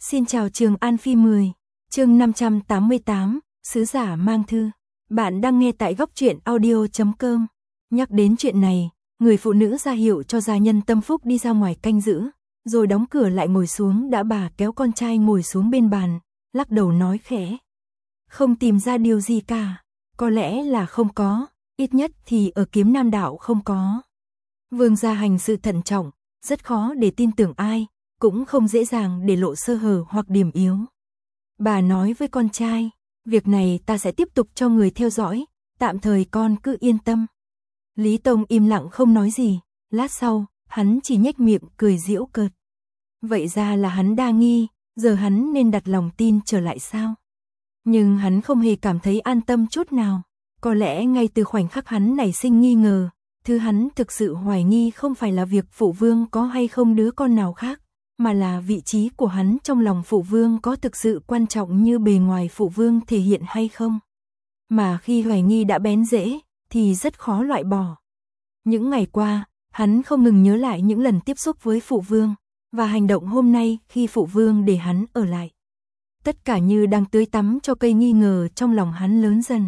Xin chào Trường An Phi 10, chương 588, Sứ giả mang thư. Bạn đang nghe tại góc truyện audio.com. Nhắc đến chuyện này, người phụ nữ ra hiệu cho gia nhân tâm phúc đi ra ngoài canh giữ, rồi đóng cửa lại ngồi xuống. Đã bà kéo con trai ngồi xuống bên bàn, lắc đầu nói khẽ. Không tìm ra điều gì cả, có lẽ là không có, ít nhất thì ở Kiếm Nam Đạo không có. Vương gia hành sự thận trọng, rất khó để tin tưởng ai, cũng không dễ dàng để lộ sơ hở hoặc điểm yếu. Bà nói với con trai, việc này ta sẽ tiếp tục cho người theo dõi, tạm thời con cứ yên tâm. Lý Tông im lặng không nói gì, lát sau, hắn chỉ nhếch miệng cười giễu cợt. Vậy ra là hắn đa nghi, giờ hắn nên đặt lòng tin trở lại sao? Nhưng hắn không hề cảm thấy an tâm chút nào, có lẽ ngay từ khoảnh khắc hắn nảy sinh nghi ngờ, thứ hắn thực sự hoài nghi không phải là việc phụ vương có hay không đứa con nào khác, mà là vị trí của hắn trong lòng phụ vương có thực sự quan trọng như bề ngoài phụ vương thể hiện hay không. Mà khi hoài nghi đã bén rễ, thì rất khó loại bỏ. Những ngày qua, hắn không ngừng nhớ lại những lần tiếp xúc với phụ vương, và hành động hôm nay khi phụ vương để hắn ở lại. Tất cả như đang tưới tắm cho cây nghi ngờ trong lòng hắn lớn dần.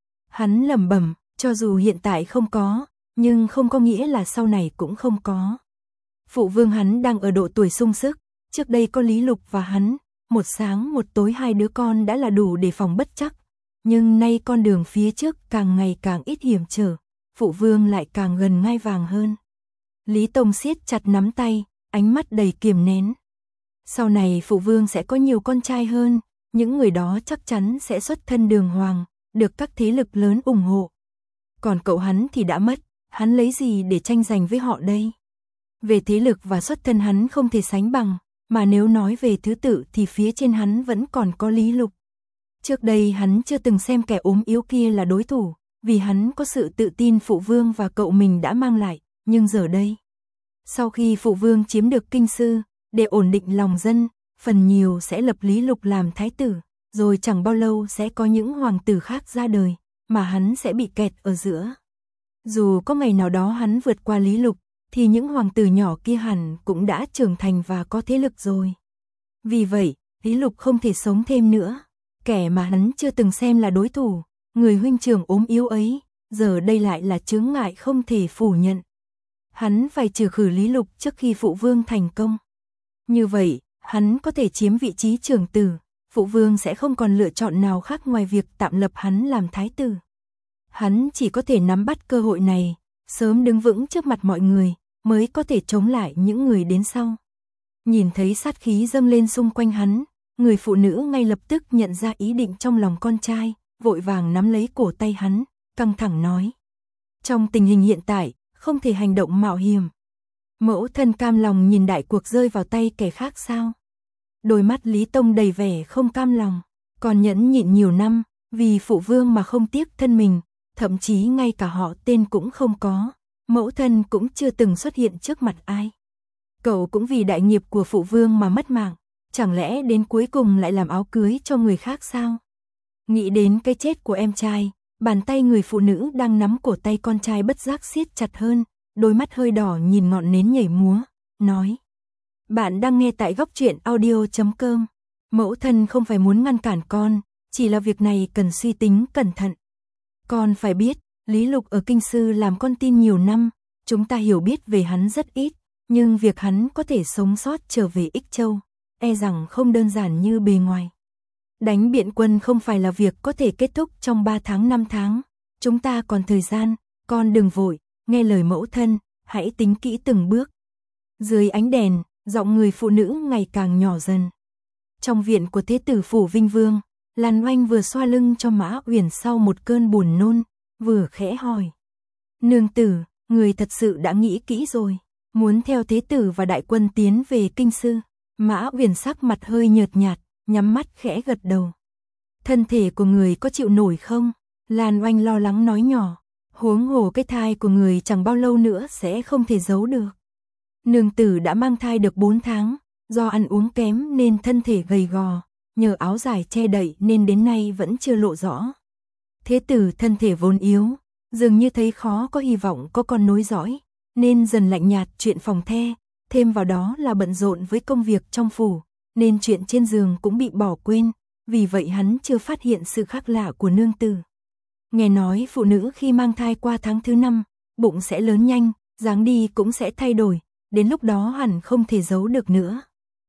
Hắn lẩm bẩm, cho dù hiện tại không có, nhưng không có nghĩa là sau này cũng không có. Phụ vương hắn đang ở độ tuổi sung sức, trước đây có Lý Lục và hắn, một sáng một tối hai đứa con đã là đủ để phòng bất chắc. Nhưng nay con đường phía trước càng ngày càng ít hiểm trở, phụ vương lại càng gần ngai vàng hơn. Lý Tông siết chặt nắm tay, ánh mắt đầy kiềm nén. Sau này phụ vương sẽ có nhiều con trai hơn, những người đó chắc chắn sẽ xuất thân đường hoàng, được các thế lực lớn ủng hộ. Còn cậu hắn thì đã mất, hắn lấy gì để tranh giành với họ đây? Về thế lực và xuất thân hắn không thể sánh bằng, mà nếu nói về thứ tự thì phía trên hắn vẫn còn có Lý Lục. Trước đây hắn chưa từng xem kẻ ốm yếu kia là đối thủ, vì hắn có sự tự tin phụ vương và cậu mình đã mang lại, nhưng giờ đây, sau khi phụ vương chiếm được kinh sư, để ổn định lòng dân, phần nhiều sẽ lập Lý Lục làm thái tử, rồi chẳng bao lâu sẽ có những hoàng tử khác ra đời, mà hắn sẽ bị kẹt ở giữa. Dù có ngày nào đó hắn vượt qua Lý Lục, thì những hoàng tử nhỏ kia hẳn cũng đã trưởng thành và có thế lực rồi. Vì vậy, Lý Lục không thể sống thêm nữa. Kẻ mà hắn chưa từng xem là đối thủ, người huynh trưởng ốm yếu ấy, giờ đây lại là chướng ngại không thể phủ nhận. Hắn phải trừ khử Lý Lục trước khi phụ vương thành công. Như vậy, hắn có thể chiếm vị trí trưởng tử, phụ vương sẽ không còn lựa chọn nào khác ngoài việc tạm lập hắn làm thái tử. Hắn chỉ có thể nắm bắt cơ hội này, sớm đứng vững trước mặt mọi người, mới có thể chống lại những người đến sau. Nhìn thấy sát khí dâng lên xung quanh hắn, người phụ nữ ngay lập tức nhận ra ý định trong lòng con trai, vội vàng nắm lấy cổ tay hắn, căng thẳng nói. Trong tình hình hiện tại, không thể hành động mạo hiểm. Mẫu thân cam lòng nhìn đại cuộc rơi vào tay kẻ khác sao? Đôi mắt Lý Tông đầy vẻ không cam lòng, còn nhẫn nhịn nhiều năm, vì phụ vương mà không tiếc thân mình, thậm chí ngay cả họ tên cũng không có, mẫu thân cũng chưa từng xuất hiện trước mặt ai. Cậu cũng vì đại nghiệp của phụ vương mà mất mạng, chẳng lẽ đến cuối cùng lại làm áo cưới cho người khác sao? Nghĩ đến cái chết của em trai, bàn tay người phụ nữ đang nắm cổ tay con trai bất giác siết chặt hơn, đôi mắt hơi đỏ nhìn ngọn nến nhảy múa, nói. Bạn đang nghe tại góc truyện audio.com. Mẫu thân không phải muốn ngăn cản con, chỉ là việc này cần suy tính cẩn thận. Con phải biết, Lý Lục ở kinh sư làm con tin nhiều năm, chúng ta hiểu biết về hắn rất ít, nhưng việc hắn có thể sống sót trở về Ích Châu, e rằng không đơn giản như bề ngoài. Đánh Biện Quân không phải là việc có thể kết thúc trong 3 tháng 5 tháng, chúng ta còn thời gian, con đừng vội, nghe lời mẫu thân, hãy tính kỹ từng bước. Dưới ánh đèn, giọng người phụ nữ ngày càng nhỏ dần. Trong viện của thế tử phủ Vinh Vương, Lan Oanh vừa xoa lưng cho Mã Uyển sau một cơn buồn nôn, vừa khẽ hỏi. Nương tử, người thật sự đã nghĩ kỹ rồi, muốn theo thế tử và đại quân tiến về kinh sư. Mã Uyển sắc mặt hơi nhợt nhạt, nhắm mắt khẽ gật đầu. Thân thể của người có chịu nổi không? Lan Oanh lo lắng nói nhỏ, huống hồ cái thai của người chẳng bao lâu nữa sẽ không thể giấu được. Nương tử đã mang thai được 4 tháng, do ăn uống kém nên thân thể gầy gò, nhờ áo dài che đậy nên đến nay vẫn chưa lộ rõ. Thế tử thân thể vốn yếu, dường như thấy khó có hy vọng có con nối dõi, nên dần lạnh nhạt chuyện phòng the, thêm vào đó là bận rộn với công việc trong phủ, nên chuyện trên giường cũng bị bỏ quên, vì vậy hắn chưa phát hiện sự khác lạ của nương tử. Nghe nói phụ nữ khi mang thai qua tháng thứ 5, bụng sẽ lớn nhanh, dáng đi cũng sẽ thay đổi, đến lúc đó hẳn không thể giấu được nữa.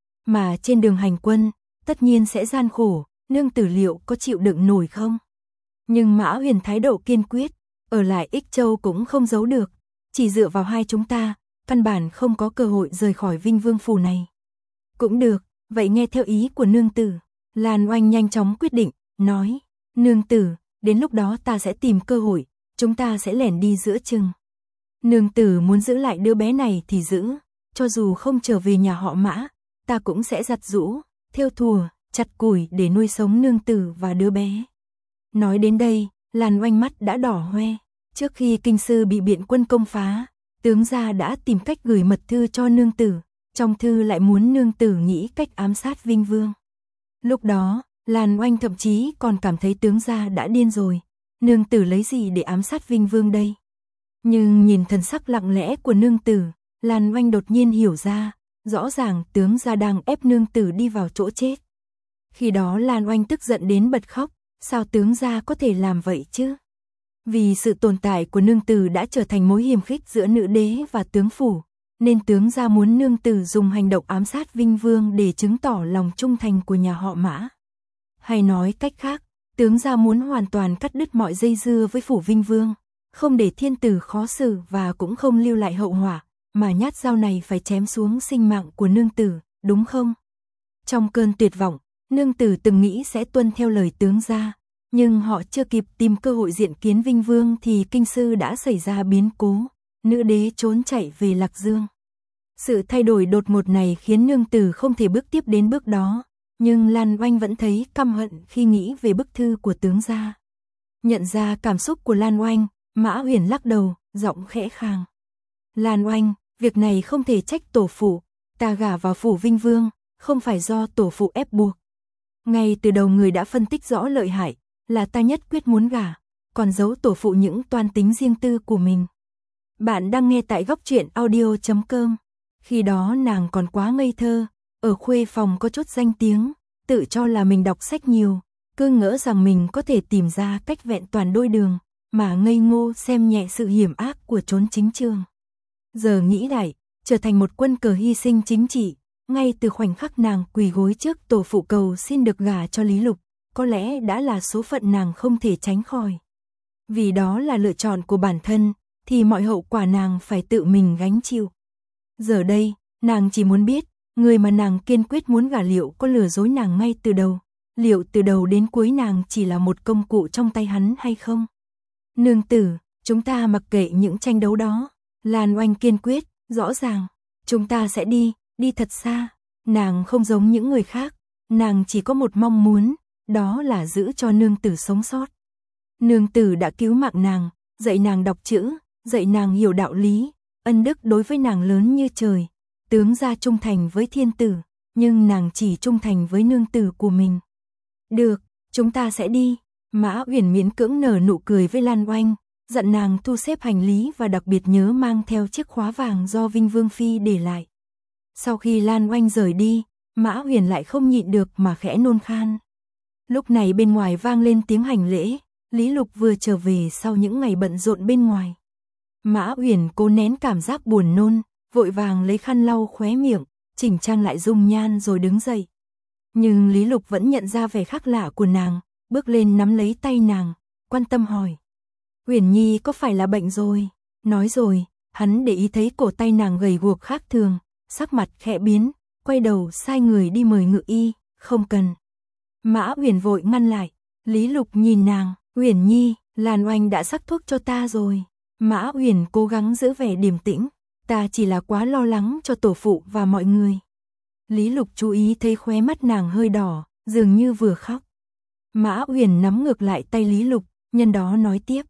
Mà trên đường hành quân, tất nhiên sẽ gian khổ, nương tử liệu có chịu đựng nổi không? Nhưng Mã Huyền thái độ kiên quyết, ở lại Ích Châu cũng không giấu được, chỉ dựa vào hai chúng ta, căn bản không có cơ hội rời khỏi Vinh Vương phủ này. Cũng được, vậy nghe theo ý của nương tử. Lan Oanh nhanh chóng quyết định, nói, nương tử, đến lúc đó ta sẽ tìm cơ hội, chúng ta sẽ lẻn đi giữa chừng. Nương tử muốn giữ lại đứa bé này thì giữ, cho dù không trở về nhà họ Mã, ta cũng sẽ giặt giũ, thêu thùa, chặt củi để nuôi sống nương tử và đứa bé. Nói đến đây, Lan Oanh mắt đã đỏ hoe. Trước khi kinh sư bị biện quân công phá, tướng gia đã tìm cách gửi mật thư cho nương tử, trong thư lại muốn nương tử nghĩ cách ám sát Vinh Vương. Lúc đó, Lan Oanh thậm chí còn cảm thấy tướng gia đã điên rồi, nương tử lấy gì để ám sát Vinh Vương đây? Nhưng nhìn thần sắc lặng lẽ của nương tử, Lan Oanh đột nhiên hiểu ra, rõ ràng tướng gia đang ép nương tử đi vào chỗ chết. Khi đó Lan Oanh tức giận đến bật khóc, sao tướng gia có thể làm vậy chứ? Vì sự tồn tại của nương tử đã trở thành mối hiềm khích giữa nữ đế và tướng phủ, nên tướng gia muốn nương tử dùng hành động ám sát Vinh Vương để chứng tỏ lòng trung thành của nhà họ Mã. Hay nói cách khác, tướng gia muốn hoàn toàn cắt đứt mọi dây dưa với phủ Vinh Vương, không để thiên tử khó xử và cũng không lưu lại hậu họa, mà nhát dao này phải chém xuống sinh mạng của nương tử, đúng không? Trong cơn tuyệt vọng, nương tử từng nghĩ sẽ tuân theo lời tướng gia, nhưng họ chưa kịp tìm cơ hội diện kiến Vinh Vương thì kinh sư đã xảy ra biến cố, nữ đế trốn chạy về Lạc Dương. Sự thay đổi đột ngột này khiến nương tử không thể bước tiếp đến bước đó, nhưng Lan Oanh vẫn thấy căm hận khi nghĩ về bức thư của tướng gia. Nhận ra cảm xúc của Lan Oanh, Mã Huyền lắc đầu, giọng khẽ khàng. Lan Oanh, việc này không thể trách tổ phụ, ta gả vào phủ Vinh Vương, không phải do tổ phụ ép buộc. Ngay từ đầu người đã phân tích rõ lợi hại, là ta nhất quyết muốn gả, còn giấu tổ phụ những toan tính riêng tư của mình. Bạn đang nghe tại góc truyện audio.com. Khi đó nàng còn quá ngây thơ, ở khuê phòng có chút danh tiếng, tự cho là mình đọc sách nhiều, cứ ngỡ rằng mình có thể tìm ra cách vẹn toàn đôi đường, mà ngây ngô xem nhẹ sự hiểm ác của chốn chính trường. Giờ nghĩ lại, trở thành một quân cờ hy sinh chính trị, ngay từ khoảnh khắc nàng quỳ gối trước tổ phụ cầu xin được gả cho Lý Lục, có lẽ đã là số phận nàng không thể tránh khỏi. Vì đó là lựa chọn của bản thân, thì mọi hậu quả nàng phải tự mình gánh chịu. Giờ đây, nàng chỉ muốn biết, người mà nàng kiên quyết muốn gả liệu có lừa dối nàng ngay từ đầu, liệu từ đầu đến cuối nàng chỉ là một công cụ trong tay hắn hay không? Nương tử, chúng ta mặc kệ những tranh đấu đó. Lan Oanh kiên quyết, rõ ràng, chúng ta sẽ đi thật xa. Nàng không giống những người khác, nàng chỉ có một mong muốn, đó là giữ cho nương tử sống sót. Nương tử đã cứu mạng nàng, dạy nàng đọc chữ, dạy nàng hiểu đạo lý, ân đức đối với nàng lớn như trời. Tướng gia trung thành với thiên tử, nhưng nàng chỉ trung thành với nương tử của mình. Được, chúng ta sẽ đi. Mã Uyển miễn cưỡng nở nụ cười với Lan Oanh, dặn nàng thu xếp hành lý và đặc biệt nhớ mang theo chiếc khóa vàng do Vinh Vương Phi để lại. Sau khi Lan Oanh rời đi, Mã Uyển lại không nhịn được mà khẽ nôn khan. Lúc này bên ngoài vang lên tiếng hành lễ, Lý Lục vừa trở về sau những ngày bận rộn bên ngoài. Mã Uyển cố nén cảm giác buồn nôn, vội vàng lấy khăn lau khóe miệng, chỉnh trang lại dung nhan rồi đứng dậy. Nhưng Lý Lục vẫn nhận ra vẻ khác lạ của nàng, bước lên nắm lấy tay nàng, quan tâm hỏi. Uyển Nhi có phải là bệnh rồi? Nói rồi, hắn để ý thấy cổ tay nàng gầy guộc khác thường, sắc mặt khẽ biến, quay đầu sai người đi mời ngự y, không cần. Mã Uyển vội ngăn lại, Lý Lục nhìn nàng, Uyển Nhi, Lan Oanh đã sắc thuốc cho ta rồi. Mã Uyển cố gắng giữ vẻ điềm tĩnh, ta chỉ là quá lo lắng cho tổ phụ và mọi người. Lý Lục chú ý thấy khóe mắt nàng hơi đỏ, dường như vừa khóc. Mã Uyển nắm ngược lại tay Lý Lục, nhân đó nói tiếp.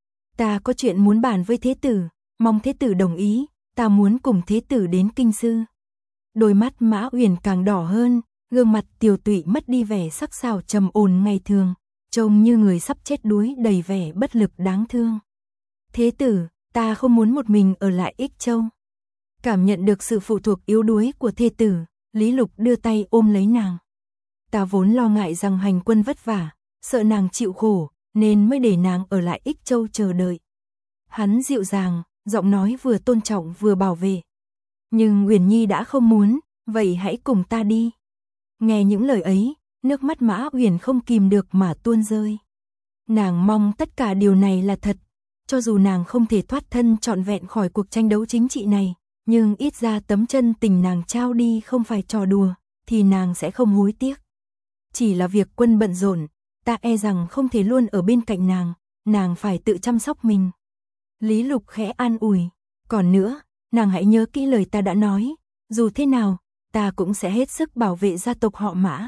Ta có chuyện muốn bàn với thế tử, mong thế tử đồng ý, ta muốn cùng thế tử đến kinh sư. Đôi mắt Mã Uyển càng đỏ hơn, gương mặt tiều tụy mất đi vẻ sắc sảo trầm ổn ngày thường, trông như người sắp chết đuối đầy vẻ bất lực đáng thương. Thế tử, ta không muốn một mình ở lại Ích Châu. Cảm nhận được sự phụ thuộc yếu đuối của thê tử, Lý Lục đưa tay ôm lấy nàng. Ta vốn lo ngại rằng hành quân vất vả, sợ nàng chịu khổ, nên mới để nàng ở lại Ích Châu chờ đợi. Hắn dịu dàng, giọng nói vừa tôn trọng vừa bảo vệ. Nhưng Uyển Nhi đã không muốn, vậy hãy cùng ta đi. Nghe những lời ấy, nước mắt Mã Uyển không kìm được mà tuôn rơi. Nàng mong tất cả điều này là thật, cho dù nàng không thể thoát thân trọn vẹn khỏi cuộc tranh đấu chính trị này, nhưng ít ra tấm chân tình nàng trao đi không phải trò đùa, thì nàng sẽ không hối tiếc. Chỉ là việc quân bận rộn, ta e rằng không thể luôn ở bên cạnh nàng phải tự chăm sóc mình. Lý Lục khẽ an ủi, còn nữa, nàng hãy nhớ kỹ lời ta đã nói, dù thế nào, ta cũng sẽ hết sức bảo vệ gia tộc họ Mã.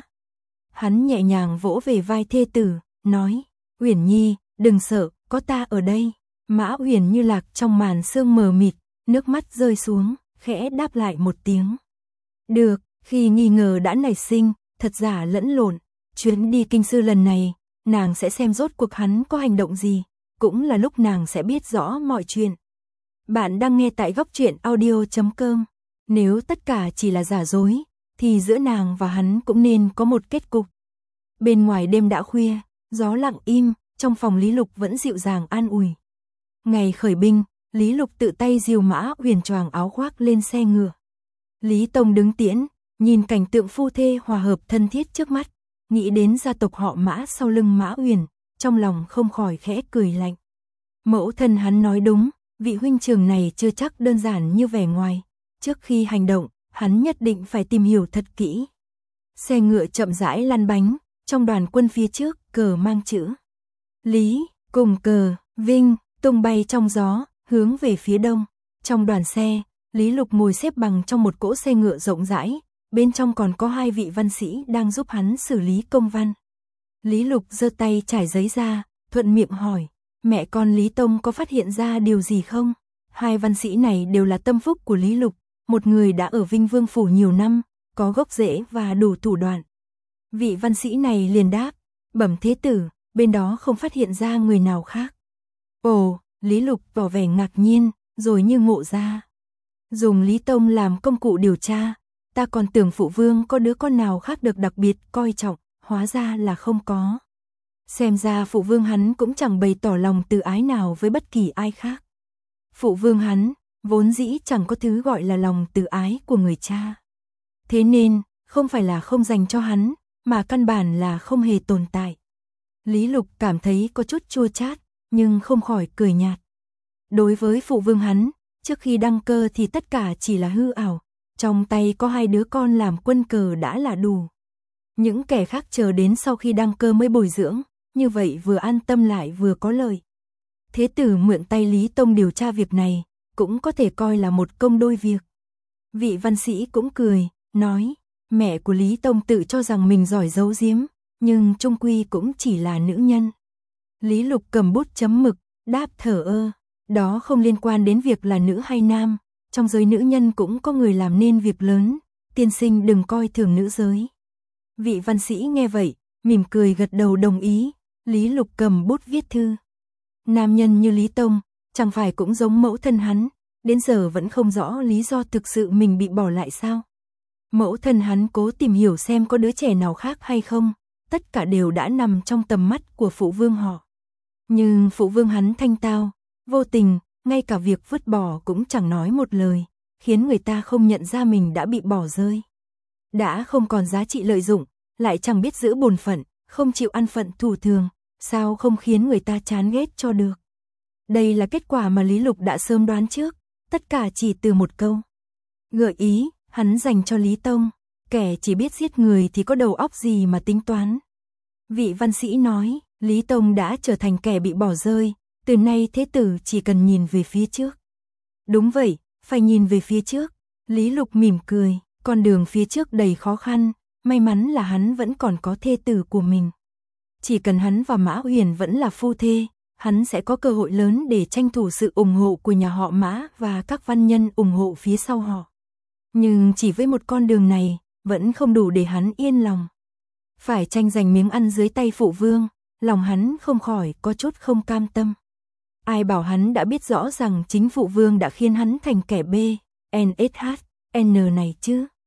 Hắn nhẹ nhàng vỗ về vai thê tử, nói, Uyển Nhi, đừng sợ, có ta ở đây. Mã Uyển như lạc trong màn sương mờ mịt, nước mắt rơi xuống, khẽ đáp lại một tiếng. Được, khi nghi ngờ đã nảy sinh, thật giả lẫn lộn, chuyến đi kinh sư lần này, nàng sẽ xem rốt cuộc hắn có hành động gì, cũng là lúc nàng sẽ biết rõ mọi chuyện. Bạn đang nghe tại Góc Truyện Audio.com. Nếu tất cả chỉ là giả dối, thì giữa nàng và hắn cũng nên có một kết cục. Bên ngoài đêm đã khuya, gió lặng im, trong phòng Lý Lục vẫn dịu dàng an ủi. Ngày khởi binh, Lý Lục tự tay dìu Mã Uyển choàng áo khoác lên xe ngựa. Lý Tông đứng tiễn, nhìn cảnh tượng phu thê hòa hợp thân thiết trước mắt, nghĩ đến gia tộc họ Mã sau lưng Mã Uyển, trong lòng không khỏi khẽ cười lạnh. Mẫu thân hắn nói đúng, vị huynh trưởng này chưa chắc đơn giản như vẻ ngoài. Trước khi hành động, hắn nhất định phải tìm hiểu thật kỹ. Xe ngựa chậm rãi lăn bánh, trong đoàn quân phía trước, cờ mang chữ Lý, cùng cờ, Vinh, tung bay trong gió, hướng về phía đông. Trong đoàn xe, Lý Lục ngồi xếp bằng trong một cỗ xe ngựa rộng rãi, bên trong còn có 2 vị văn sĩ đang giúp hắn xử lý công văn. Lý Lục giơ tay trải giấy ra, thuận miệng hỏi, mẹ con Lý Tông có phát hiện ra điều gì không? 2 văn sĩ này đều là tâm phúc của Lý Lục, một người đã ở Vinh Vương Phủ nhiều năm, có gốc rễ và đủ thủ đoạn. Vị văn sĩ này liền đáp, bẩm thế tử, bên đó không phát hiện ra người nào khác. Ồ, Lý Lục tỏ vẻ ngạc nhiên, rồi như ngộ ra. Dùng Lý Tông làm công cụ điều tra, ta còn tưởng phụ vương có đứa con nào khác được đặc biệt coi trọng, hóa ra là không có. Xem ra phụ vương hắn cũng chẳng bày tỏ lòng từ ái nào với bất kỳ ai khác. Phụ vương hắn, vốn dĩ chẳng có thứ gọi là lòng từ ái của người cha. Thế nên, không phải là không dành cho hắn, mà căn bản là không hề tồn tại. Lý Lục cảm thấy có chút chua chát, nhưng không khỏi cười nhạt. Đối với phụ vương hắn, trước khi đăng cơ thì tất cả chỉ là hư ảo, trong tay có 2 đứa con làm quân cờ đã là đủ. Những kẻ khác chờ đến sau khi đăng cơ mới bồi dưỡng, như vậy vừa an tâm lại vừa có lợi. Thế tử mượn tay Lý Tông điều tra việc này, cũng có thể coi là một công đôi việc. Vị văn sĩ cũng cười, nói, mẹ của Lý Tông tự cho rằng mình giỏi giấu giếm, nhưng chung quy cũng chỉ là nữ nhân. Lý Lục cầm bút chấm mực, đáp thở ơ, đó không liên quan đến việc là nữ hay nam, trong giới nữ nhân cũng có người làm nên việc lớn, tiên sinh đừng coi thường nữ giới. Vị văn sĩ nghe vậy, mỉm cười gật đầu đồng ý, Lý Lục cầm bút viết thư. Nam nhân như Lý Tông, chẳng phải cũng giống mẫu thân hắn, đến giờ vẫn không rõ lý do thực sự mình bị bỏ lại sao. Mẫu thân hắn cố tìm hiểu xem có đứa trẻ nào khác hay không, tất cả đều đã nằm trong tầm mắt của phụ vương họ. Nhưng phụ vương hắn thanh tao, vô tình, ngay cả việc vứt bỏ cũng chẳng nói một lời, khiến người ta không nhận ra mình đã bị bỏ rơi. Đã không còn giá trị lợi dụng, lại chẳng biết giữ bổn phận, không chịu ăn phận thủ thường, sao không khiến người ta chán ghét cho được. Đây là kết quả mà Lý Lục đã sớm đoán trước, tất cả chỉ từ một câu. Gợi ý, hắn dành cho Lý Tông, kẻ chỉ biết giết người thì có đầu óc gì mà tính toán. Vị văn sĩ nói, Lý Tông đã trở thành kẻ bị bỏ rơi, từ nay thế tử chỉ cần nhìn về phía trước. Đúng vậy, phải nhìn về phía trước. Lý Lục mỉm cười, con đường phía trước đầy khó khăn, may mắn là hắn vẫn còn có thê tử của mình. Chỉ cần hắn và Mã Uyển vẫn là phu thê, hắn sẽ có cơ hội lớn để tranh thủ sự ủng hộ của nhà họ Mã và các văn nhân ủng hộ phía sau họ. Nhưng chỉ với một con đường này, vẫn không đủ để hắn yên lòng. Phải tranh giành miếng ăn dưới tay phụ vương, lòng hắn không khỏi có chút không cam tâm. Ai bảo hắn đã biết rõ rằng chính phụ vương đã khiến hắn thành kẻ B, NSH, N này chứ.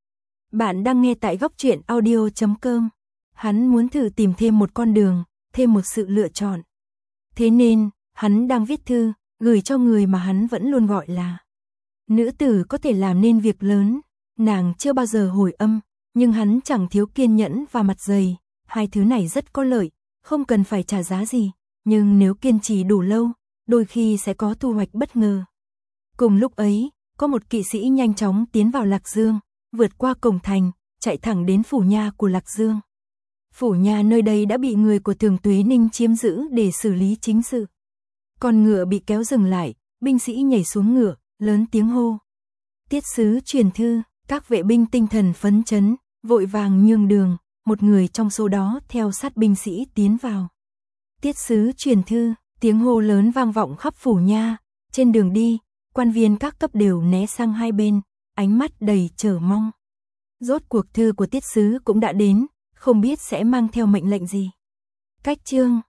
Bạn đang nghe tại góc truyện audio.com. Hắn muốn thử tìm thêm một con đường, thêm một sự lựa chọn. Thế nên, hắn đang viết thư, gửi cho người mà hắn vẫn luôn gọi là nữ tử có thể làm nên việc lớn. Nàng chưa bao giờ hồi âm, nhưng hắn chẳng thiếu kiên nhẫn và mặt dày. Hai thứ này rất có lợi, không cần phải trả giá gì. Nhưng nếu kiên trì đủ lâu, đôi khi sẽ có thu hoạch bất ngờ. Cùng lúc ấy, có một kỵ sĩ nhanh chóng tiến vào Lạc Dương, vượt qua cổng thành, chạy thẳng đến phủ nha của Lạc Dương. Phủ nha nơi đây đã bị người của Thường Tuế Ninh chiếm giữ để xử lý chính sự. Con ngựa bị kéo dừng lại, binh sĩ nhảy xuống ngựa, lớn tiếng hô. Tiết sứ truyền thư, các vệ binh tinh thần phấn chấn, vội vàng nhường đường, một người trong số đó theo sát binh sĩ tiến vào. Tiết sứ truyền thư, tiếng hô lớn vang vọng khắp phủ nha, trên đường đi, quan viên các cấp đều né sang hai bên, ánh mắt đầy chờ mong. Rốt cuộc thư của tiết sứ cũng đã đến, không biết sẽ mang theo mệnh lệnh gì. Cách chương